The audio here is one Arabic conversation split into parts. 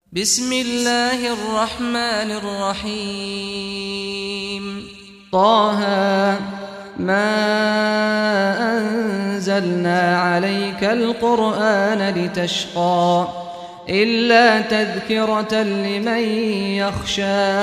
بسم الله الرحمن الرحيم. طه ما أنزلنا عليك القرآن لتشقى إلا تذكرة لمن يخشى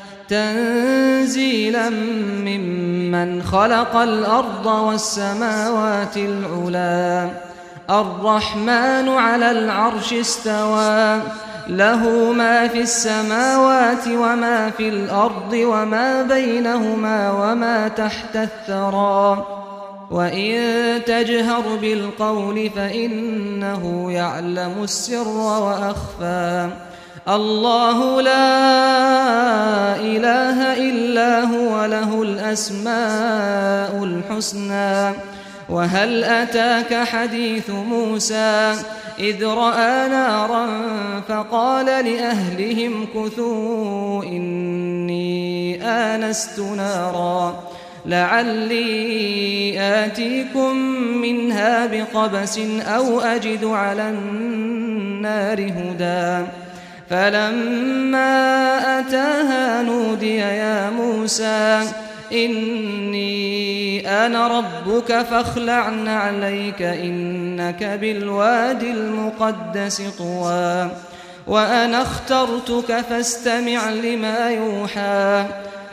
تنزيلا ممن خلق الأرض والسماوات العلى الرحمن على العرش استوى له ما في السماوات وما في الأرض وما بينهما وما تحت الثرى وإن تجهر بالقول فإنه يعلم السر وأخفى الله لا إله إلا هو له الأسماء الحسنى وهل أتاك حديث موسى إذ رأى نارا فقال لأهلهم كثوا إني آنست نارا لعلي آتيكم منها بقبس أو أجد على النار هدى فلما أتاها نودي يا موسى إني أنا ربك فاخلع عليك إنك بالوادي المقدس طوى وأنا اخترتك فاستمع لما يوحى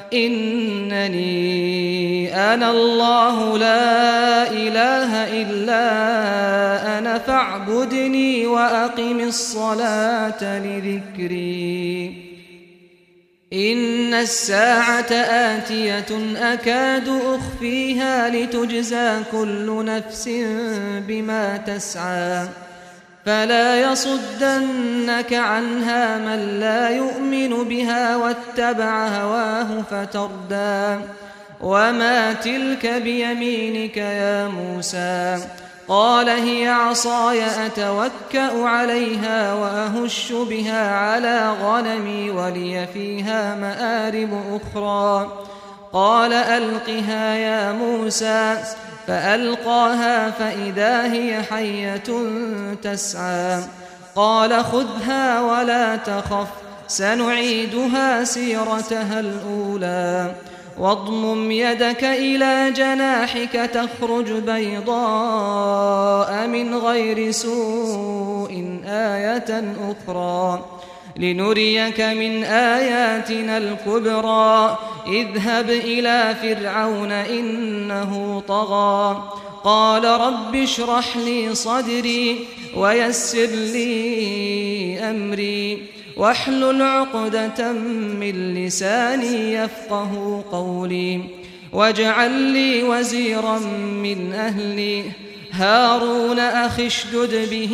إنني أنا الله لا إله إلا أنا فاعبدني وأقم الصلاة لذكري إن الساعة آتية أكاد أخفيها لتجزى كل نفس بما تسعى فلا يصدنك عنها من لا يؤمن بها واتبع هواه فتردى وما تلك بيمينك يا موسى قال هي عصاي أتوكأ عليها وأهش بها على غنمي ولي فيها مآرب أخرى قال ألقها يا موسى فألقاها فإذا هي حية تسعى قال خذها ولا تخف سنعيدها سيرتها الأولى واضمم يدك إلى جناحك تخرج بيضاء من غير سوء آية أخرى لنريك من آياتنا الكبرى اذهب إلى فرعون إنه طغى قال رب اشرح لي صدري ويسر لي أمري واحلل عقدة من لساني يفقه قولي واجعل لي وزيرا من أهلي هارون أخي اشدد به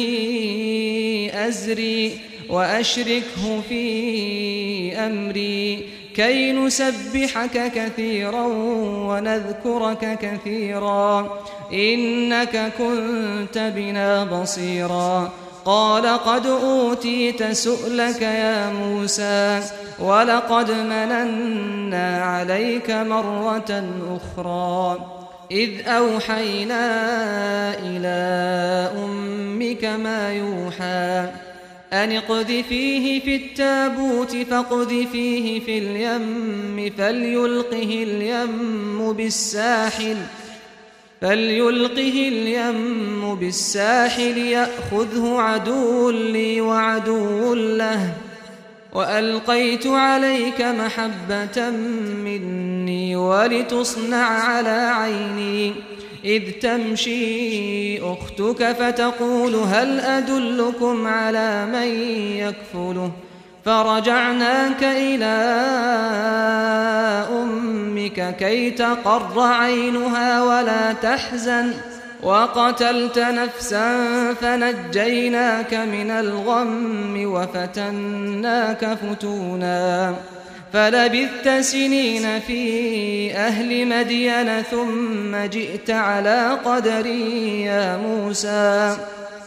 أزري وأشركه في أمري كي نسبحك كثيرا ونذكرك كثيرا إنك كنت بنا بصيرا قال قد أوتيت سؤلك يا موسى ولقد مننا عليك مرة أخرى إذ أوحينا إلى أمك ما يوحى أن اقذفيه في التابوت فاقذفيه في اليم فليلقه اليم بالساحل يأخذه عدو لي وعدو له وألقيت عليك محبة مني ولتصنع على عيني إذ تمشي أختك فتقول هل أدلكم على من يكفله فرجعناك إلى أمك كي تقر عينها ولا تحزن وقتلت نفسا فنجيناك من الغم وفتناك فتونا فلبثت سنين في أهل مدين ثم جئت على قدري يا موسى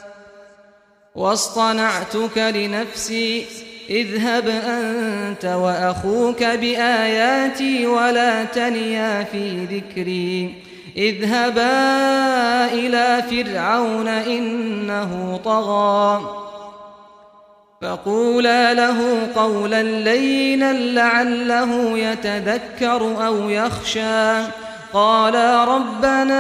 واصطنعتك لنفسي اذهب أنت وأخوك بآياتي ولا تنيا في ذكري اذهبا إلى فرعون إنه طغى فقولا له قولا لينا لعله يتذكر أو يخشى. قالا ربنا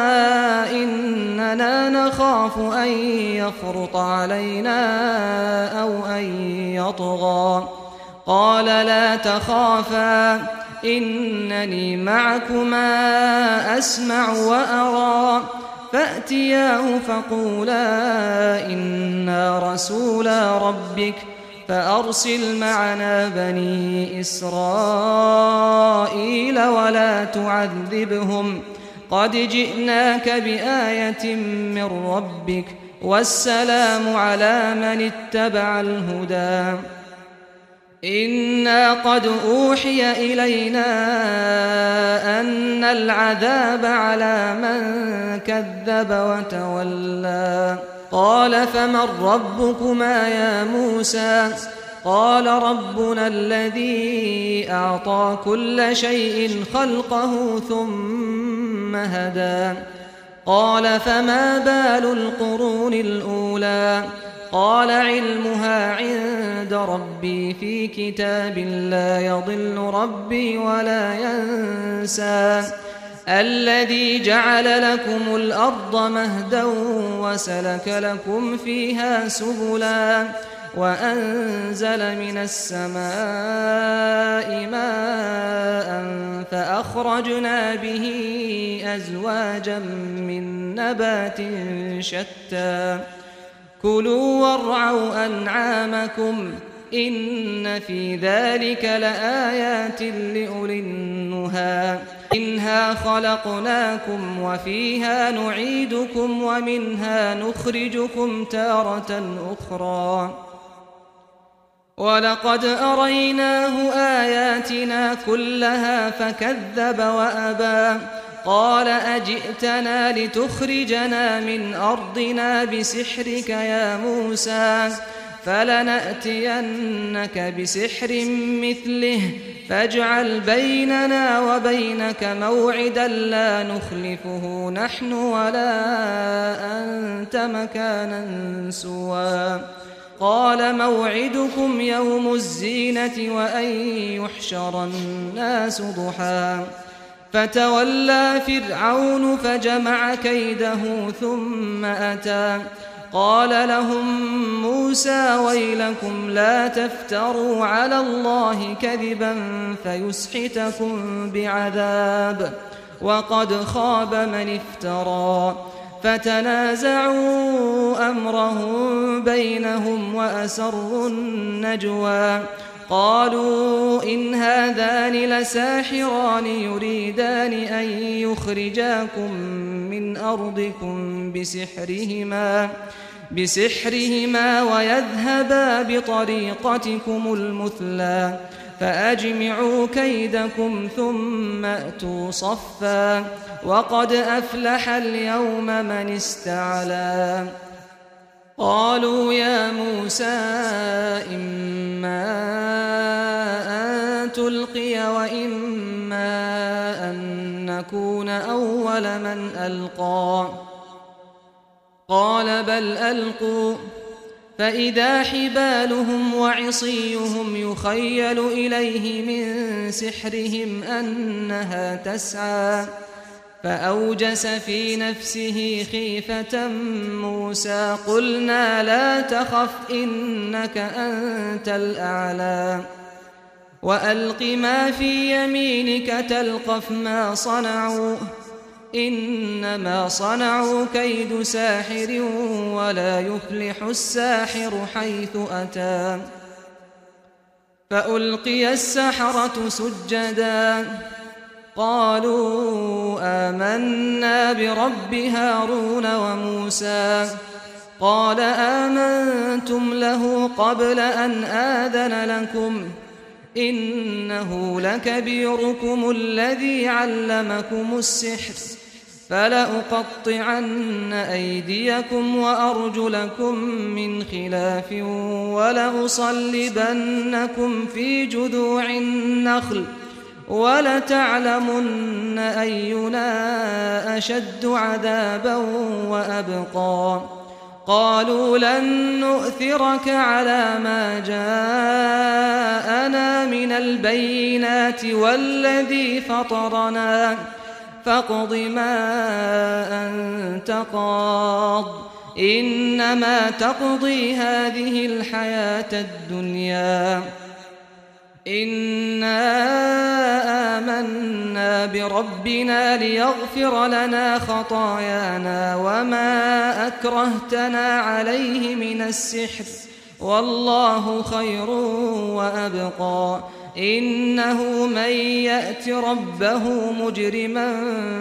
إننا نخاف أن يفرط علينا أو أن يطغى. قال لا تخافا إنني معكما أسمع وأرى. فأتياه فقولا إنا رسولا ربك فأرسل معنا بني إسرائيل ولا تعذبهم قد جئناك بآية من ربك والسلام على من اتبع الهدى. إنا قد أوحي إلينا أن العذاب على من كذب وتولى. قال فمن ربكما يا موسى؟ قال ربنا الذي أعطى كل شيء خلقه ثم هدى. قال فما بال القرون الأولى؟ قال علمها عند ربي في كتاب لا يضل ربي ولا ينسى. الذي جعل لكم الأرض مهدا وسلك لكم فيها سبلا وأنزل من السماء ماء فأخرجنا به أزواجا من نبات شتى. كلوا وارعوا أنعامكم إن في ذلك لآيات لأولي النهى. منها خلقناكم وفيها نعيدكم ومنها نخرجكم تارة أخرى. ولقد أريناه آياتنا كلها فكذب وأبى. قال أجئتنا لتخرجنا من أرضنا بسحرك يا موسى؟ فلنأتينك بسحر مثله فاجعل بيننا وبينك موعدا لا نخلفه نحن ولا أنت مكانا سوى. قال موعدكم يوم الزينة وأن يحشر الناس ضحى. فتولى فرعون فجمع كيده ثم أتى. قال لهم موسى ويلكم لا تفتروا على الله كذبا فيسحتكم بعذاب وقد خاب من افترى. فتنازعوا أمرهم بينهم وأسروا النجوى. قالوا إن هذان لساحران يريدان أن يخرجاكم من أرضكم بسحرهما ويذهبا بطريقتكم المثلى فأجمعوا كيدكم ثم أتوا صفا وقد أفلح اليوم من استعلى. قالوا يا موسى إما أن تلقي وإما أن نكون أول من ألقى. قال بل ألقوا. فإذا حبالهم وعصيهم يخيل إليه من سحرهم أنها تسعى. فأوجس في نفسه خيفة موسى. قلنا لا تخف إنك أنت الأعلى وألق ما في يمينك تلقف ما صنعوا إنما صنعوا كيد ساحر ولا يفلح الساحر حيث أتى. فألقي السحرة سجدا قالوا آمنا برب هارون وموسى. قال آمنتم له قبل أن آذن لكم إنه لكبيركم الذي علمكم السحر فلأقطعن أيديكم وأرجلكم من خلاف ولأصلبنكم في جذوع النخل ولتعلمن أينا أشد عذابا وأبقى. قالوا لن نؤثرك على ما جاءنا من البينات والذي فطرنا فاقض ما أنت قاض إنما تقضي هذه الحياة الدنيا إنا آمنا بربنا ليغفر لنا خطايانا وما أكرهتنا عليه من السحر والله خير وأبقى إنه من يأت ربه مجرما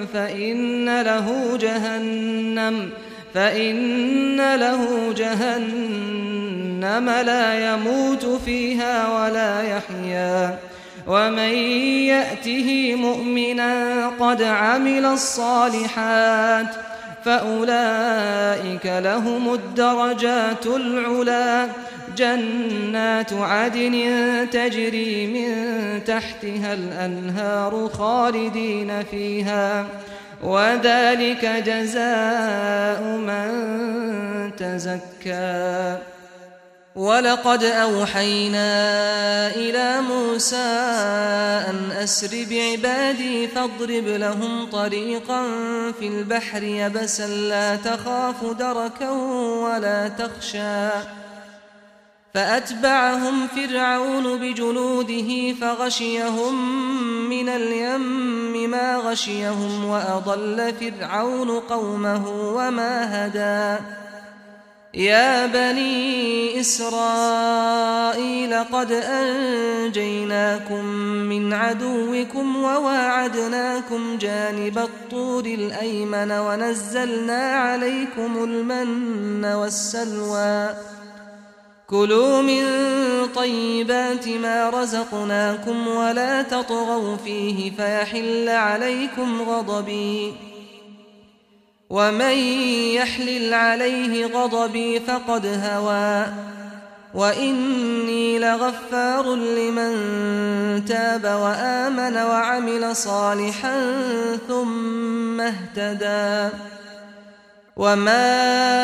فإن له جهنم لا يموت فيها ولا يحيا ومن يأته مؤمنا قد عمل الصالحات فأولئك لهم الدرجات العلى جنات عدن تجري من تحتها الأنهار خالدين فيها وذلك جزاء من تزكى ولقد أوحينا إلى موسى أن أسر بعبادي فاضرب لهم طريقا في البحر يبسا لا تخاف دركا ولا تخشى فأتبعهم فرعون بجنوده فغشيهم من اليم ما غشيهم وأضل فرعون قومه وما هدى يا بني إسرائيل قد أنجيناكم من عدوكم وواعدناكم جانب الطور الأيمن ونزلنا عليكم المن والسلوى كلوا من طيبات ما رزقناكم ولا تطغوا فيه فيحل عليكم غضبي ومن يحلل عليه غضبي فقد هوى وإني لغفار لمن تاب وآمن وعمل صالحا ثم اهتدى وما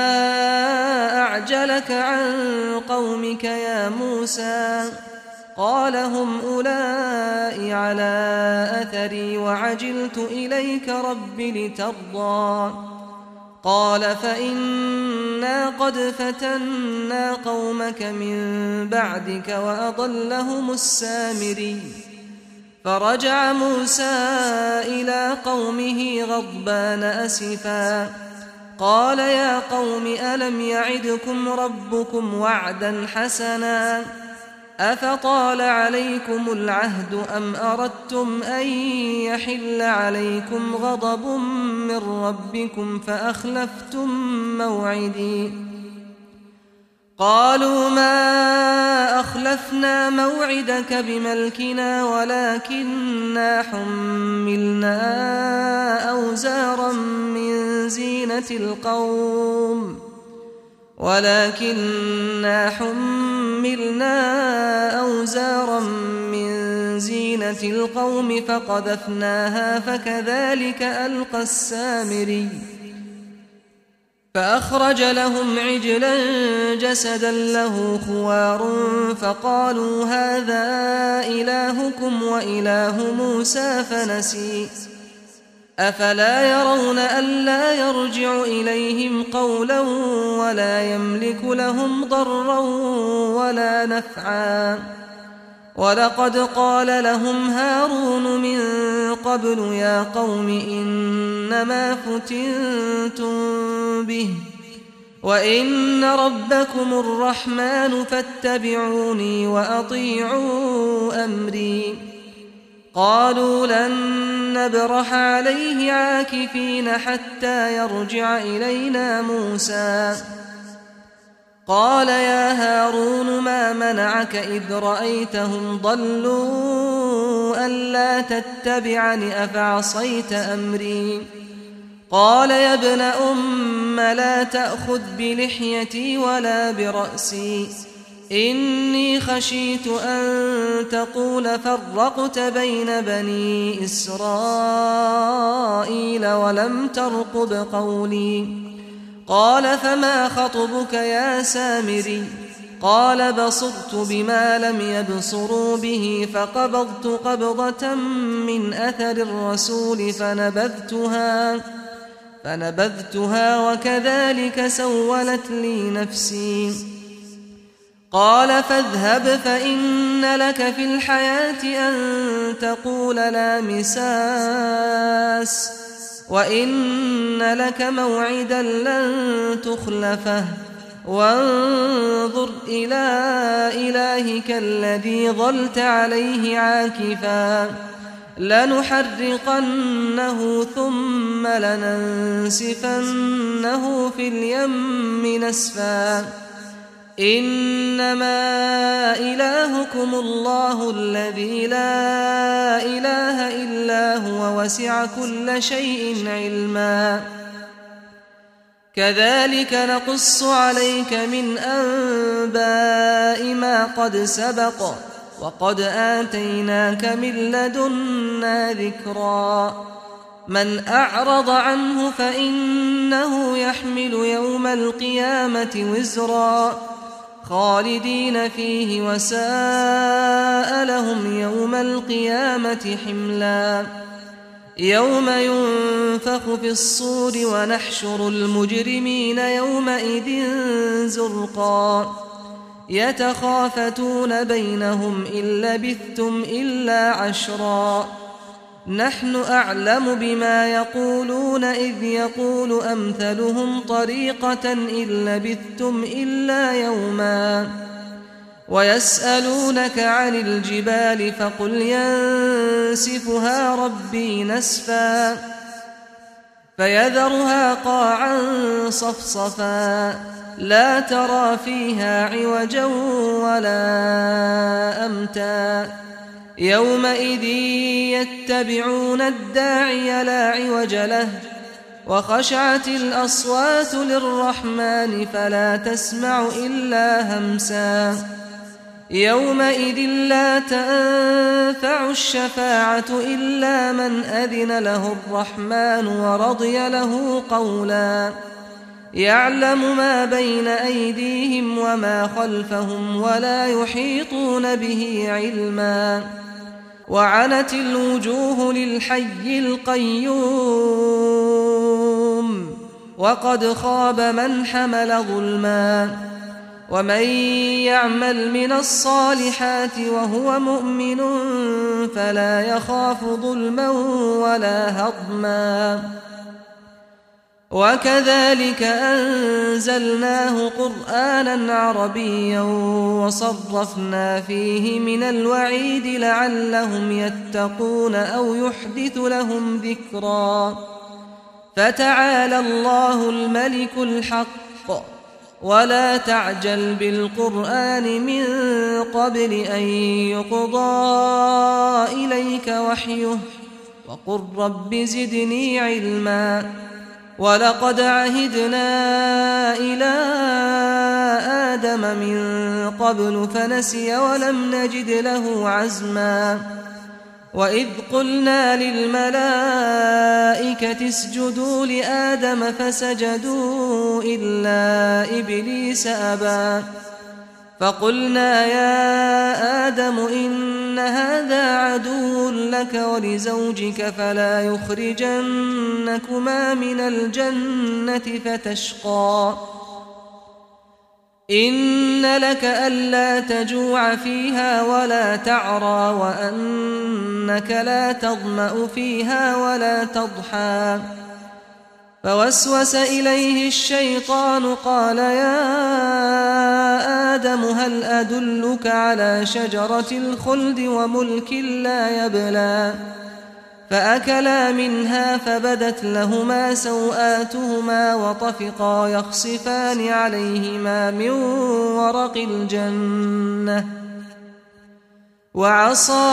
أعجلك عن قومك يا موسى قال هم أولئك على أثري وعجلت إليك رب لترضى قال فإنا قد فتنا قومك من بعدك وأضلهم السامري فرجع موسى إلى قومه غضبان أسفا قال يا قوم ألم يعدكم ربكم وعدا حسنا أفطال عليكم العهد أم أردتم أن يحل عليكم غضب من ربكم فأخلفتم موعدي قالوا ما أخلفنا موعدك بملكنا ولكننا حملنا أوزارا من زينة القوم فقذفناها فكذلك ألقى السامري فأخرج لهم عجلا جسدا له خوار فقالوا هذا إلهكم وإله موسى فنسي أفلا يرون ألا يرجع إليهم قولا ولا يملك لهم ضرا ولا نفعا ولقد قال لهم هارون من قبل يا قوم إنما فتنتم به وإن ربكم الرحمن فاتبعوني وأطيعوا أمري قالوا لن نبرح عليه عاكفين حتى يرجع إلينا موسى قال يا هارون ما منعك إذ رأيتهم ضلوا ألا تتبعني أفعصيت أمري قال يا ابن أم لا تأخذ بلحيتي ولا برأسي إني خشيت أن تقول فرقت بين بني إسرائيل ولم ترقب قولي قال فما خطبك يا سامري قال بصرت بما لم يبصروا به فقبضت قبضة من أثر الرسول فنبذتها وكذلك سولت لي نفسي قال فاذهب فإن لك في الحياة أن تقول لا مساس وإن لك موعدا لن تخلفه وانظر إلى إلهك الذي ظلت عليه عاكفا لنحرقنه ثم لننسفنه في اليم نسفا إنما إلهكم الله الذي لا إله إلا هو وسع كل شيء علما كذلك نقص عليك من أنباء ما قد سبق وقد آتيناك من لدنا ذكرا من أعرض عنه فإنه يحمل يوم القيامة وزرا خالدين فيه وساء لهم يوم القيامة حملا يوم ينفخ في الصور ونحشر المجرمين يومئذ زرقا يتخافتون بينهم إن لبثتم إلا عشرا نحن أعلم بما يقولون إذ يقول أمثلهم طريقة إن لبثتم إلا يوما ويسألونك عن الجبال فقل ينسفها ربي نسفا فيذرها قاعا صفصفا لا ترى فيها عوجا ولا أمتا يومئذ يتبعون الداعي لا عوج له وخشعت الأصوات للرحمن فلا تسمع إلا همسا يومئذ لا تنفع الشفاعة إلا من أذن له الرحمن ورضي له قولا يعلم ما بين أيديهم وما خلفهم ولا يحيطون به علما وعنت الوجوه للحي القيوم وقد خاب من حمل ظلما ومن يعمل من الصالحات وهو مؤمن فلا يخاف ظلما ولا هضما وكذلك أنزلناه قرآنا عربيا وصرفنا فيه من الوعيد لعلهم يتقون أو يحدث لهم ذكرا فتعالى الله الملك الحق ولا تعجل بالقرآن من قبل أن يقضى إليك وحيه وقل رب زدني علما ولقد عهدنا إلى آدم من قبل فنسي ولم نجد له عزما وإذ قلنا للملائكة اسجدوا لآدم فسجدوا إلا إبليس أبى فقلنا يا آدم إن هذا عدو لك ولزوجك فلا يخرجنكما من الجنة فتشقى إن لك ألا تجوع فيها ولا تعرى وأنك لا تظمأ فيها ولا تضحى فوسوس إليه الشيطان قال يا آدم هل أدلك على شجرة الخلد وملك لا يبلى فأكلا منها فبدت لهما سوآتهما وطفقا يخصفان عليهما من ورق الجنة وعصى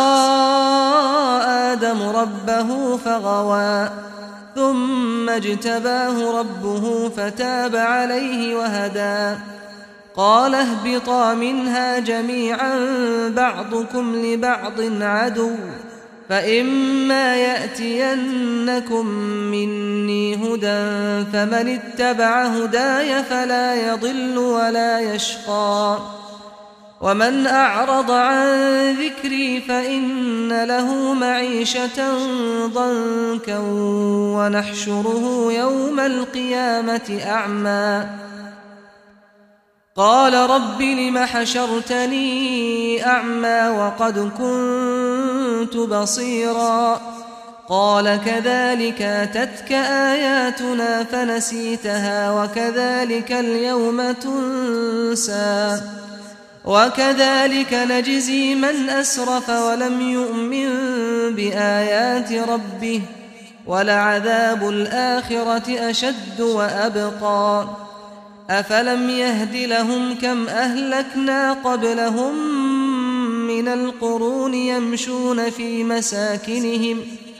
آدم ربه فغوى ثم اجتباه ربه فتاب عليه وهدى قال اهبطا منها جميعا بعضكم لبعض عدو فإما يأتينكم مني هدى فمن اتبع هداي فلا يضل ولا يشقى ومن أعرض عن ذكري فإن له معيشة ضنكا ونحشره يوم القيامة أعمى قال رب لم حشرتني أعمى وقد كنت بصيرا قال كذلك أتتك آياتنا فنسيتها وكذلك اليوم تنسى وكذلك نجزي من أسرف ولم يؤمن بآيات ربه ولعذاب الآخرة أشد وأبقى أفلم يهد لهم كم أهلكنا قبلهم من القرون يمشون في مساكنهم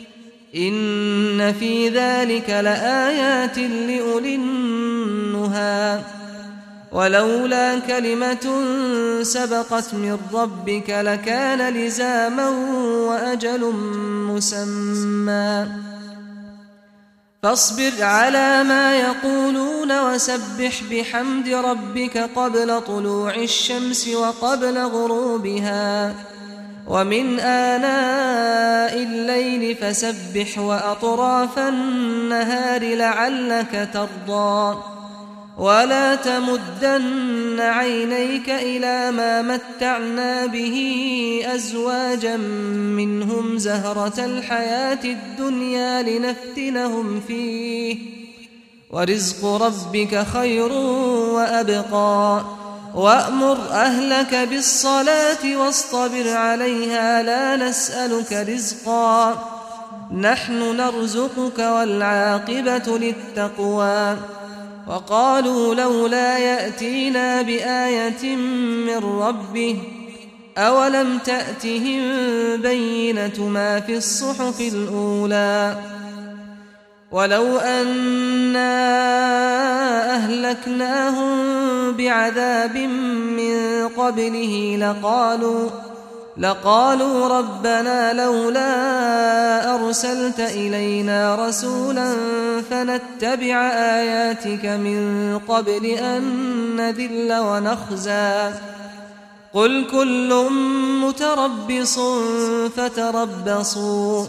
إن في ذلك لآيات لأولي النهى ولولا كلمة سبقت من ربك لكان لزاما وأجل مسمى فاصبر على ما يقولون وسبح بحمد ربك قبل طلوع الشمس وقبل غروبها ومن آناء الليل فسبح وأطراف النهار لعلك ترضى ولا تمدن عينيك إلى ما متعنا به أزواجا منهم زهرة الحياة الدنيا لنفتنهم فيه ورزق ربك خير وأبقى وأمر أهلك بالصلاة واصطبر عليها لا نسألك رزقا نحن نرزقك والعاقبة للتقوى وقالوا لولا يأتينا بآية من ربه أولم تأتهم بينة ما في الصحف الأولى ولو أنا أهلكناهم بعذاب من قبله لقالوا ربنا لولا أرسلت إلينا رسولا فنتبع آياتك من قبل أن نذل ونخزى قل كل متربص فتربصوا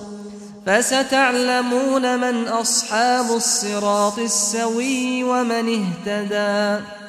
فستعلمون من أصحاب الصراط السوي ومن اهتدى